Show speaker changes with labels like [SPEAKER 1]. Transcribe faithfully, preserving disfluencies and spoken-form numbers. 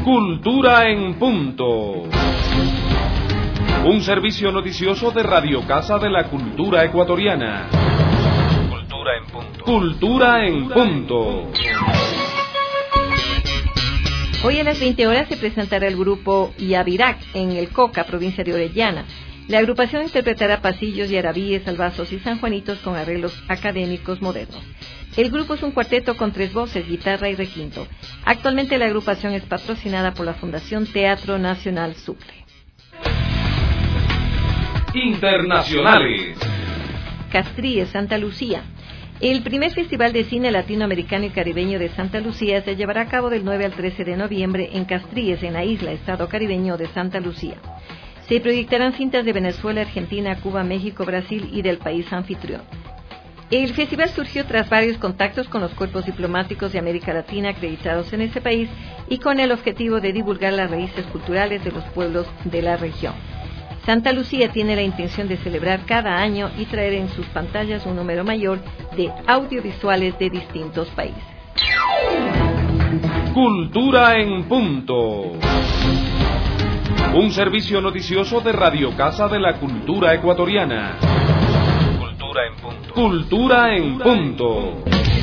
[SPEAKER 1] Cultura en Punto. Un servicio noticioso de Radio Casa de la Cultura Ecuatoriana.
[SPEAKER 2] Cultura en Punto.
[SPEAKER 1] Cultura en Punto.
[SPEAKER 3] Hoy a las veinte horas se presentará el grupo Yavirac en el Coca, provincia de Orellana. La agrupación interpretará pasillos, yarabíes, albazos y sanjuanitos con arreglos académicos modernos. El grupo es un cuarteto con tres voces, guitarra y requinto. Actualmente la agrupación es patrocinada por la Fundación Teatro Nacional Sucre.
[SPEAKER 1] Internacionales.
[SPEAKER 3] Castries, Santa Lucía. El primer Festival de Cine Latinoamericano y Caribeño de Santa Lucía se llevará a cabo del nueve al trece de noviembre en Castries, en la isla, estado caribeño de Santa Lucía. Se proyectarán cintas de Venezuela, Argentina, Cuba, México, Brasil y del país anfitrión. El festival surgió tras varios contactos con los cuerpos diplomáticos de América Latina acreditados en ese país y con el objetivo de divulgar las raíces culturales de los pueblos de la región. Santa Lucía tiene la intención de celebrar cada año y traer en sus pantallas un número mayor de audiovisuales de distintos países.
[SPEAKER 1] Cultura en Punto. Un servicio noticioso de Radio Casa de la Cultura Ecuatoriana.
[SPEAKER 2] Cultura en Punto.
[SPEAKER 1] Cultura en Punto.